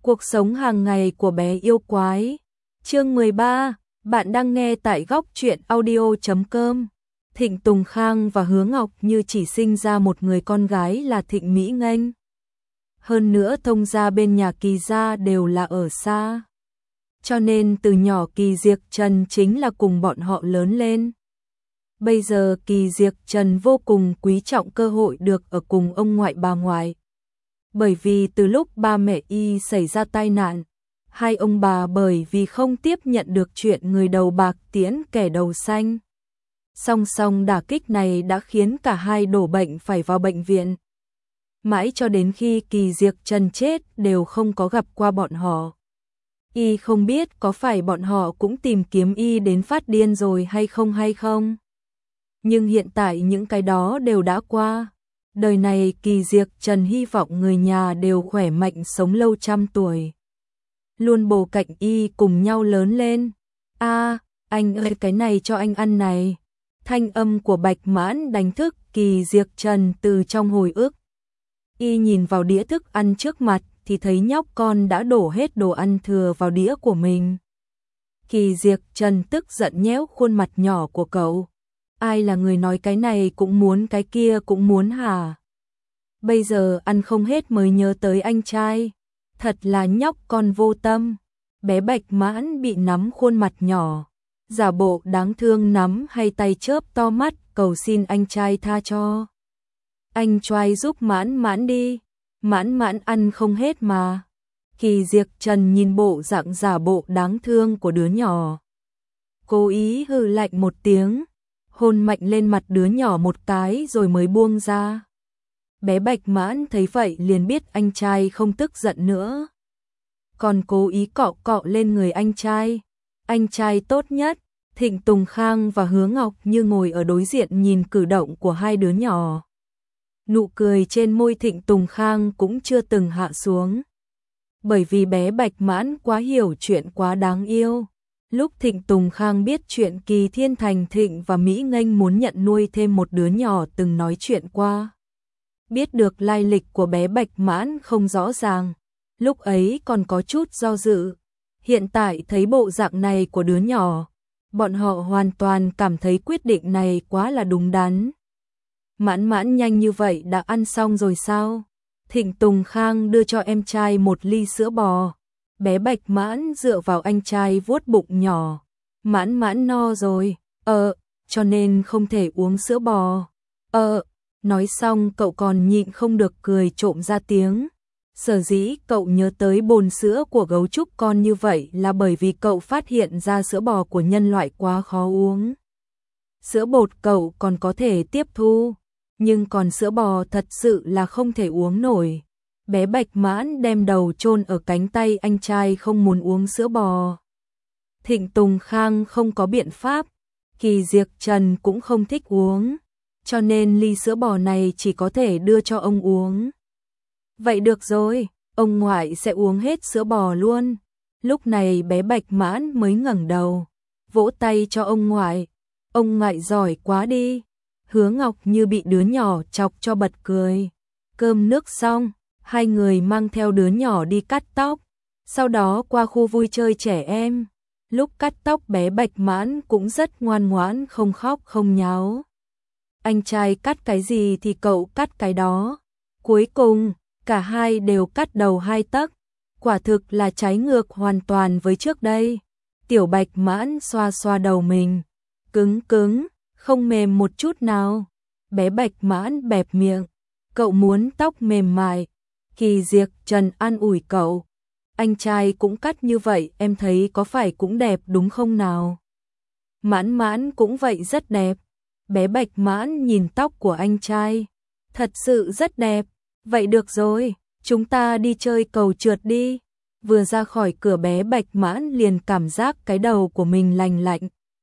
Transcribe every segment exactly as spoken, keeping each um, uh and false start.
Cuộc sống hàng ngày của bé yêu quái. Chương mười ba, bạn đang nghe tại góc truyện audio chấm com. Thịnh Tùng Khang và Hứa Ngọc Như chỉ sinh ra một người con gái là Thịnh Mỹ Nghênh. Hơn nữa thông gia bên nhà Kỳ gia đều là ở xa. Cho nên từ nhỏ Kỳ Diệc Trần chính là cùng bọn họ lớn lên. Bây giờ Kỳ Diệc Trần vô cùng quý trọng cơ hội được ở cùng ông ngoại bà ngoại. Bởi vì từ lúc ba mẹ y xảy ra tai nạn, hai ông bà bởi vì không tiếp nhận được chuyện người đầu bạc tiễn kẻ đầu xanh. Song song đả kích này đã khiến cả hai đổ bệnh phải vào bệnh viện. Mãi cho đến khi Kỳ Diệc Trần chết đều không có gặp qua bọn họ. Y không biết có phải bọn họ cũng tìm kiếm y đến phát điên rồi hay không hay không. Nhưng hiện tại những cái đó đều đã qua. Đời này Kỳ Diệc Trần hy vọng người nhà đều khỏe mạnh sống lâu trăm tuổi. Luôn bổ cạnh y cùng nhau lớn lên. A, anh ơi cái này cho anh ăn này. Thanh âm của Bạch Mãn đánh thức Kỳ Diệc Trần từ trong hồi ức. Y nhìn vào đĩa thức ăn trước mặt thì thấy nhóc con đã đổ hết đồ ăn thừa vào đĩa của mình. Kỳ Diệc Trần tức giận nhéo khuôn mặt nhỏ của cậu. Ai là người nói cái này cũng muốn cái kia cũng muốn hả? Bây giờ ăn không hết mới nhớ tới anh trai. Thật là nhóc con vô tâm. Bé Bạch Mãn bị nắm khuôn mặt nhỏ. Giả bộ đáng thương nắm hay tay chớp to mắt cầu xin anh trai tha cho. Anh trai giúp Mãn Mãn đi. Mãn Mãn ăn không hết mà. Kỳ Diệc Trần nhìn bộ dạng giả bộ đáng thương của đứa nhỏ. Cố ý hừ lạnh một tiếng. Hôn mạnh lên mặt đứa nhỏ một cái rồi mới buông ra. Bé Bạch Mãn thấy vậy liền biết anh trai không tức giận nữa. Còn cố ý cọ cọ lên người anh trai. Anh trai tốt nhất. Thịnh Tùng Khang và Hứa Ngọc Như ngồi ở đối diện nhìn cử động của hai đứa nhỏ. Nụ cười trên môi Thịnh Tùng Khang cũng chưa từng hạ xuống. Bởi vì bé Bạch Mãn quá hiểu chuyện quá đáng yêu. Lúc Thịnh Tùng Khang biết chuyện Kỳ Thiên Thành Thịnh và Mỹ Nghênh muốn nhận nuôi thêm một đứa nhỏ từng nói chuyện qua. Biết được lai lịch của bé Bạch Mãn không rõ ràng, lúc ấy còn có chút do dự. Hiện tại thấy bộ dạng này của đứa nhỏ, bọn họ hoàn toàn cảm thấy quyết định này quá là đúng đắn. Mãn Mãn nhanh như vậy đã ăn xong rồi sao? Thịnh Tùng Khang đưa cho em trai một ly sữa bò. Bé Bạch Mãn dựa vào anh trai vuốt bụng nhỏ. Mãn Mãn no rồi. Ờ, cho nên không thể uống sữa bò. Ờ, nói xong cậu còn nhịn không được cười trộm ra tiếng. Sở dĩ cậu nhớ tới bồn sữa của gấu trúc con như vậy là bởi vì cậu phát hiện ra sữa bò của nhân loại quá khó uống. Sữa bột cậu còn có thể tiếp thu, nhưng còn sữa bò thật sự là không thể uống nổi. Bé Bạch Mãn đem đầu chôn ở cánh tay anh trai không muốn uống sữa bò. Thịnh Tùng Khang không có biện pháp, Kỳ Diệc Trần cũng không thích uống, cho nên ly sữa bò này chỉ có thể đưa cho ông uống. Vậy được rồi, ông ngoại sẽ uống hết sữa bò luôn. Lúc này bé Bạch Mãn mới ngẩng đầu, vỗ tay cho ông ngoại. Ông ngoại giỏi quá đi. Hứa Ngọc Như bị đứa nhỏ chọc cho bật cười. Cơm nước xong, hai người mang theo đứa nhỏ đi cắt tóc, sau đó qua khu vui chơi trẻ em. Lúc cắt tóc bé Bạch Mãn cũng rất ngoan ngoãn không khóc không nháo. Anh trai cắt cái gì thì cậu cắt cái đó. Cuối cùng, cả hai đều cắt đầu hai tấc. Quả thực là trái ngược hoàn toàn với trước đây. Tiểu Bạch Mãn xoa xoa đầu mình. Cứng cứng, không mềm một chút nào. Bé Bạch Mãn bẹp miệng. Cậu muốn tóc mềm mại. Kỳ Diệc Trần an ủi cậu. Anh trai cũng cắt như vậy em thấy có phải cũng đẹp đúng không nào? Mãn Mãn cũng vậy rất đẹp. Bé Bạch Mãn nhìn tóc của anh trai. Thật sự rất đẹp. Vậy được rồi, chúng ta đi chơi cầu trượt đi. Vừa ra khỏi cửa bé Bạch Mãn liền cảm giác cái đầu của mình lành lạnh.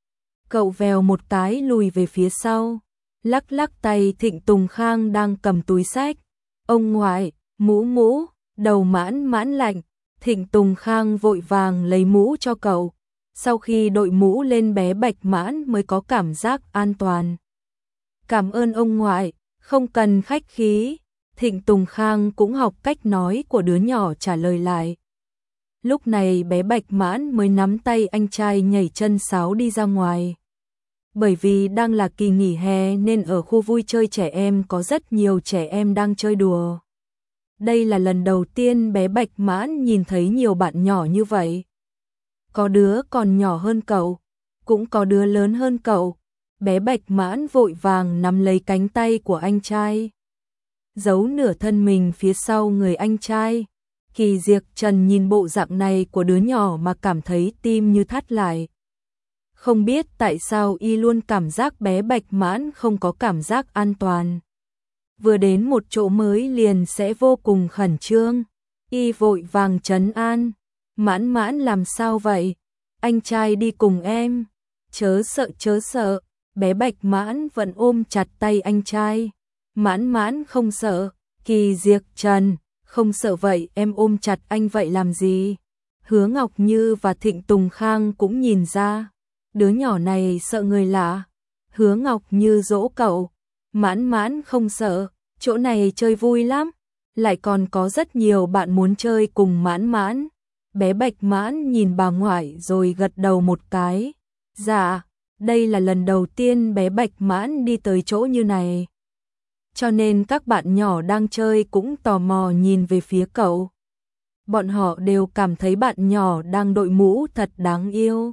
Cậu vèo một cái lùi về phía sau. Lắc lắc tay Thịnh Tùng Khang đang cầm túi xách. Ông ngoại, mũ mũ, đầu Mãn Mãn lạnh. Thịnh Tùng Khang vội vàng lấy mũ cho cậu. Sau khi đội mũ lên bé Bạch Mãn mới có cảm giác an toàn. Cảm ơn ông ngoại, không cần khách khí. Thịnh Tùng Khang cũng học cách nói của đứa nhỏ trả lời lại. Lúc này bé Bạch Mãn mới nắm tay anh trai nhảy chân sáo đi ra ngoài. Bởi vì đang là kỳ nghỉ hè nên ở khu vui chơi trẻ em có rất nhiều trẻ em đang chơi đùa. Đây là lần đầu tiên bé Bạch Mãn nhìn thấy nhiều bạn nhỏ như vậy. Có đứa còn nhỏ hơn cậu, cũng có đứa lớn hơn cậu. Bé Bạch Mãn vội vàng nắm lấy cánh tay của anh trai, giấu nửa thân mình phía sau người anh trai. Kỳ Diệc Trần nhìn bộ dạng này của đứa nhỏ mà cảm thấy tim như thắt lại. Không biết tại sao y luôn cảm giác bé Bạch Mãn không có cảm giác an toàn. Vừa đến một chỗ mới liền sẽ vô cùng khẩn trương. Y vội vàng trấn an. Mãn Mãn làm sao vậy? Anh trai đi cùng em. Chớ sợ chớ sợ. Bé Bạch Mãn vẫn ôm chặt tay anh trai. Mãn Mãn không sợ. Kỳ Diệc Trần, không sợ vậy em ôm chặt anh vậy làm gì? Hứa Ngọc Như và Thịnh Tùng Khang cũng nhìn ra. Đứa nhỏ này sợ người lạ. Hứa Ngọc Như dỗ cậu. Mãn Mãn không sợ, chỗ này chơi vui lắm. Lại còn có rất nhiều bạn muốn chơi cùng Mãn Mãn. Bé Bạch Mãn nhìn bà ngoại rồi gật đầu một cái. Dạ, đây là lần đầu tiên bé Bạch Mãn đi tới chỗ như này. Cho nên các bạn nhỏ đang chơi cũng tò mò nhìn về phía cậu. Bọn họ đều cảm thấy bạn nhỏ đang đội mũ thật đáng yêu.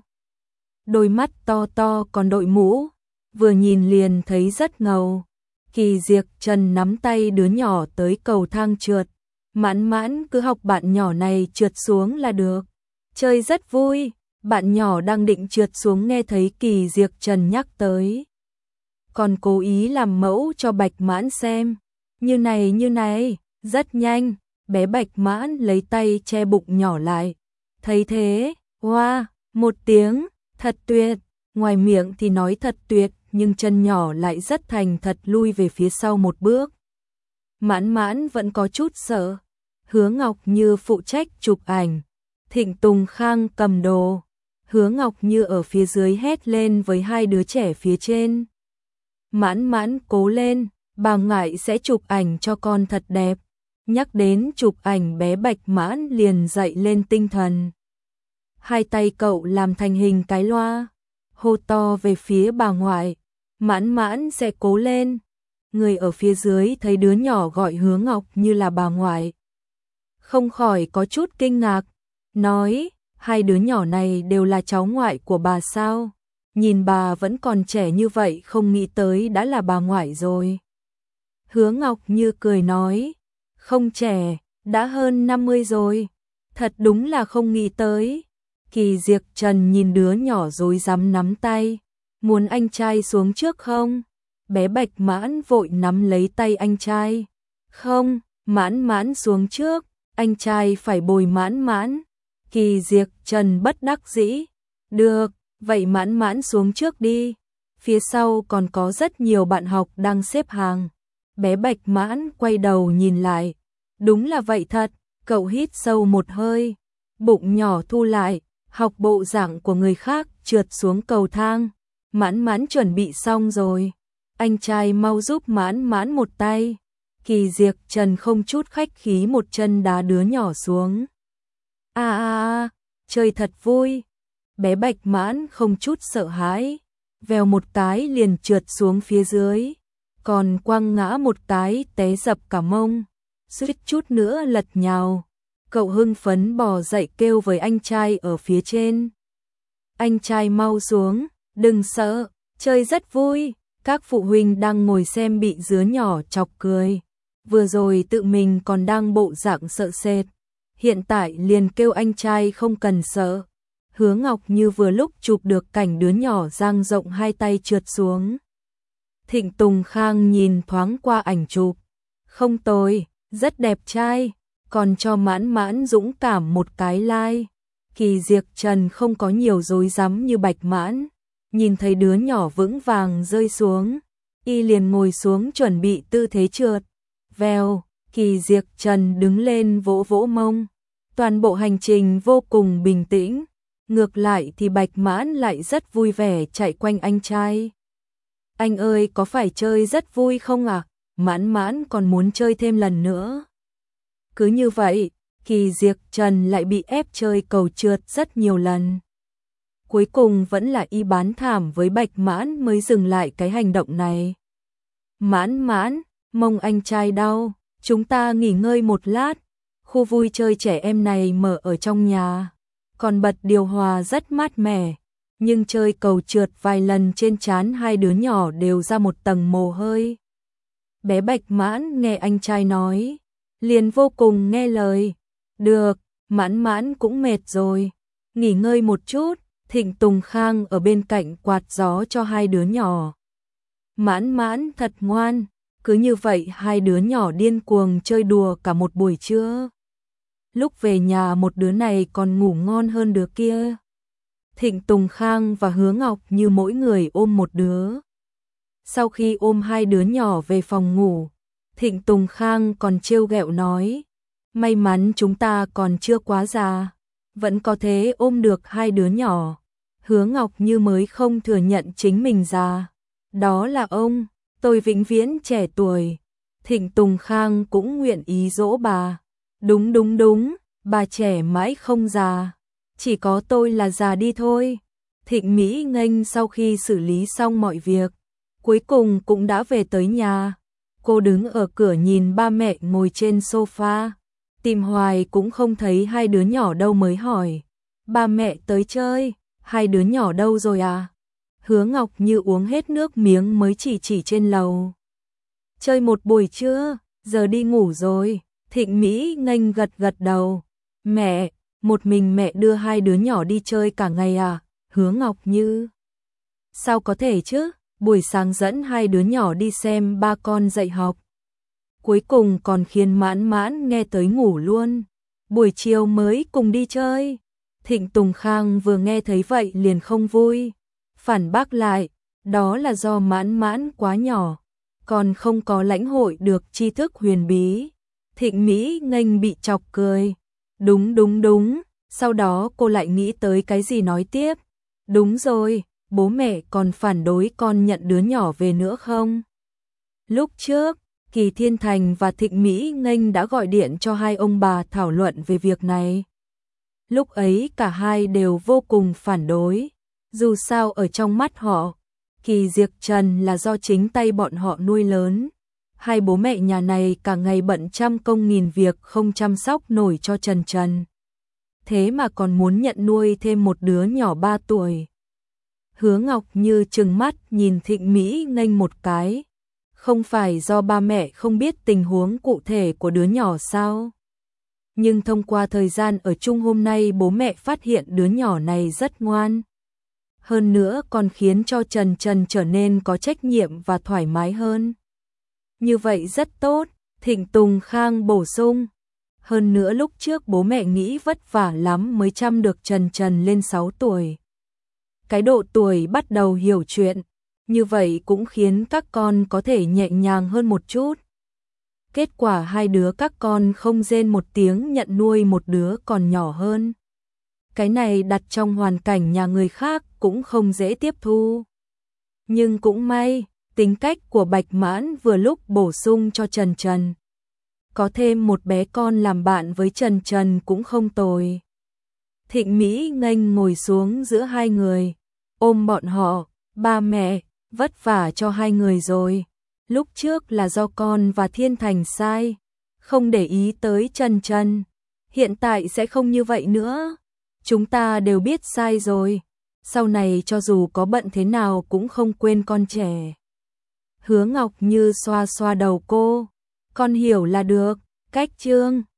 Đôi mắt to to còn đội mũ, vừa nhìn liền thấy rất ngầu. Kỳ Diệc Trần nắm tay đứa nhỏ tới cầu thang trượt. Mãn Mãn cứ học bạn nhỏ này trượt xuống là được. Chơi rất vui. Bạn nhỏ đang định trượt xuống nghe thấy Kỳ Diệc Trần nhắc tới. Còn cố ý làm mẫu cho Bạch Mãn xem. Như này như này, rất nhanh. Bé Bạch Mãn lấy tay che bụng nhỏ lại. Thấy thế, hoa, wow, một tiếng, thật tuyệt. Ngoài miệng thì nói thật tuyệt, nhưng chân nhỏ lại rất thành thật lui về phía sau một bước. Mãn Mãn vẫn có chút sợ. Hứa Ngọc Như phụ trách chụp ảnh. Thịnh Tùng Khang cầm đồ. Hứa Ngọc Như ở phía dưới hét lên với hai đứa trẻ phía trên. Mãn Mãn cố lên, bà ngoại sẽ chụp ảnh cho con thật đẹp. Nhắc đến chụp ảnh bé Bạch Mãn liền dậy lên tinh thần. Hai tay cậu làm thành hình cái loa, hô to về phía bà ngoại. Mãn Mãn sẽ cố lên. Người ở phía dưới thấy đứa nhỏ gọi Hứa Ngọc Như là bà ngoại, không khỏi có chút kinh ngạc, nói, hai đứa nhỏ này đều là cháu ngoại của bà sao? Nhìn bà vẫn còn trẻ như vậy không nghĩ tới đã là bà ngoại rồi. Hứa Ngọc Như cười nói, không trẻ, đã hơn năm mươi rồi, thật đúng là không nghĩ tới. Kỳ Diệc Trần nhìn đứa nhỏ rối rắm nắm tay, muốn anh trai xuống trước không? Bé Bạch Mãn vội nắm lấy tay anh trai. Không, Mãn Mãn xuống trước, anh trai phải bồi Mãn Mãn. Kỳ Diệc Trần bất đắc dĩ. Được, vậy Mãn Mãn xuống trước đi. Phía sau còn có rất nhiều bạn học đang xếp hàng. Bé Bạch Mãn quay đầu nhìn lại. Đúng là vậy thật, cậu hít sâu một hơi. Bụng nhỏ thu lại, học bộ dạng của người khác trượt xuống cầu thang. Mãn Mãn chuẩn bị xong rồi. Anh trai mau giúp Mãn Mãn một tay. Kỳ Diệc Trần không chút khách khí một chân đá đứa nhỏ xuống. À à à, chơi thật vui. Bé Bạch Mãn không chút sợ hãi, vèo một cái liền trượt xuống phía dưới, còn quăng ngã một cái té dập cả mông, suýt chút nữa lật nhào. Cậu hưng phấn bò dậy kêu với anh trai ở phía trên. Anh trai mau xuống, đừng sợ, chơi rất vui. Các phụ huynh đang ngồi xem bị đứa nhỏ chọc cười. Vừa rồi tự mình còn đang bộ dạng sợ sệt, hiện tại liền kêu anh trai không cần sợ. Hứa Ngọc Như vừa lúc chụp được cảnh đứa nhỏ dang rộng hai tay trượt xuống. Thịnh Tùng Khang nhìn thoáng qua ảnh chụp. Không tồi, rất đẹp trai, còn cho Mãn Mãn dũng cảm một cái like. Kỳ Diệc Trần không có nhiều rối rắm như Bạch Mãn. Nhìn thấy đứa nhỏ vững vàng rơi xuống, y liền ngồi xuống chuẩn bị tư thế trượt. Vèo, Kỳ Diệc Trần đứng lên vỗ vỗ mông. Toàn bộ hành trình vô cùng bình tĩnh. Ngược lại thì Bạch Mãn lại rất vui vẻ chạy quanh anh trai. Anh ơi, có phải chơi rất vui không ạ? À? Mãn Mãn còn muốn chơi thêm lần nữa. Cứ như vậy, Kỳ Diệp Trần lại bị ép chơi cầu trượt rất nhiều lần. Cuối cùng vẫn là Y Bán Thảm với Bạch Mãn mới dừng lại cái hành động này. Mãn mãn, mông anh trai đau, chúng ta nghỉ ngơi một lát. Khu vui chơi trẻ em này mở ở trong nhà, còn bật điều hòa rất mát mẻ. Nhưng chơi cầu trượt vài lần trên trán hai đứa nhỏ đều ra một tầng mồ hôi. Bé Bạch Mãn nghe anh trai nói, liền vô cùng nghe lời. Được, Mãn mãn cũng mệt rồi, nghỉ ngơi một chút. Thịnh Tùng Khang ở bên cạnh quạt gió cho hai đứa nhỏ. Mãn mãn thật ngoan, cứ như vậy hai đứa nhỏ điên cuồng chơi đùa cả một buổi trưa. Lúc về nhà một đứa này còn ngủ ngon hơn đứa kia. Thịnh Tùng Khang và Hứa Ngọc như mỗi người ôm một đứa. Sau khi ôm hai đứa nhỏ về phòng ngủ, Thịnh Tùng Khang còn trêu ghẹo nói, may mắn chúng ta còn chưa quá già, vẫn có thể ôm được hai đứa nhỏ. Hứa Ngọc như mới không thừa nhận chính mình già. Đó là ông, tôi vĩnh viễn trẻ tuổi. Thịnh Tùng Khang cũng nguyện ý dỗ bà. Đúng đúng đúng, bà trẻ mãi không già. Chỉ có tôi là già đi thôi. Thịnh Mỹ Nghênh sau khi xử lý xong mọi việc, cuối cùng cũng đã về tới nhà. Cô đứng ở cửa nhìn ba mẹ ngồi trên sofa. Tìm hoài cũng không thấy hai đứa nhỏ đâu mới hỏi. Ba mẹ tới chơi, hai đứa nhỏ đâu rồi à? Hứa Ngọc như uống hết nước miếng mới chỉ chỉ trên lầu. Chơi một buổi trưa, giờ đi ngủ rồi. Thịnh Mỹ Nghênh gật gật đầu. Mẹ, một mình mẹ đưa hai đứa nhỏ đi chơi cả ngày à? Hứa Ngọc như, sao có thể chứ? Buổi sáng dẫn hai đứa nhỏ đi xem ba con dạy học. Cuối cùng còn khiến Mãn mãn nghe tới ngủ luôn. Buổi chiều mới cùng đi chơi. Thịnh Tùng Khang vừa nghe thấy vậy liền không vui. Phản bác lại, đó là do Mãn mãn quá nhỏ, còn không có lãnh hội được tri thức huyền bí. Thịnh Mỹ Nghênh bị chọc cười. Đúng đúng đúng, sau đó cô lại nghĩ tới cái gì nói tiếp. Đúng rồi, bố mẹ còn phản đối con nhận đứa nhỏ về nữa không? Lúc trước, Kỳ Thiên Thành và Thịnh Mỹ Nghênh đã gọi điện cho hai ông bà thảo luận về việc này. Lúc ấy cả hai đều vô cùng phản đối. Dù sao ở trong mắt họ, Kỳ Diệp Trần là do chính tay bọn họ nuôi lớn. Hai bố mẹ nhà này cả ngày bận trăm công nghìn việc không chăm sóc nổi cho Trần Trần. Thế mà còn muốn nhận nuôi thêm một đứa nhỏ ba tuổi. Hứa Ngọc như trừng mắt nhìn Thịnh Mỹ Nghênh một cái. Không phải do ba mẹ không biết tình huống cụ thể của đứa nhỏ sao? Nhưng thông qua thời gian ở chung hôm nay bố mẹ phát hiện đứa nhỏ này rất ngoan. Hơn nữa còn khiến cho Trần Trần trở nên có trách nhiệm và thoải mái hơn. Như vậy rất tốt, Thịnh Tùng Khang bổ sung. Hơn nữa lúc trước bố mẹ nghĩ vất vả lắm mới chăm được Trần Trần lên sáu tuổi. Cái độ tuổi bắt đầu hiểu chuyện, như vậy cũng khiến các con có thể nhẹ nhàng hơn một chút. Kết quả hai đứa các con không rên một tiếng nhận nuôi một đứa còn nhỏ hơn. Cái này đặt trong hoàn cảnh nhà người khác cũng không dễ tiếp thu. Nhưng cũng may, tính cách của Bạch Mãn vừa lúc bổ sung cho Trần Trần. Có thêm một bé con làm bạn với Trần Trần cũng không tồi. Thịnh Mỹ Nghênh ngồi xuống giữa hai người, ôm bọn họ, ba mẹ, vất vả cho hai người rồi. Lúc trước là do con và Thiên Thành sai, không để ý tới Trần Trần. Hiện tại sẽ không như vậy nữa. Chúng ta đều biết sai rồi. Sau này cho dù có bận thế nào cũng không quên con trẻ. Hứa Ngọc như xoa xoa đầu cô. Con hiểu là được, cách chương.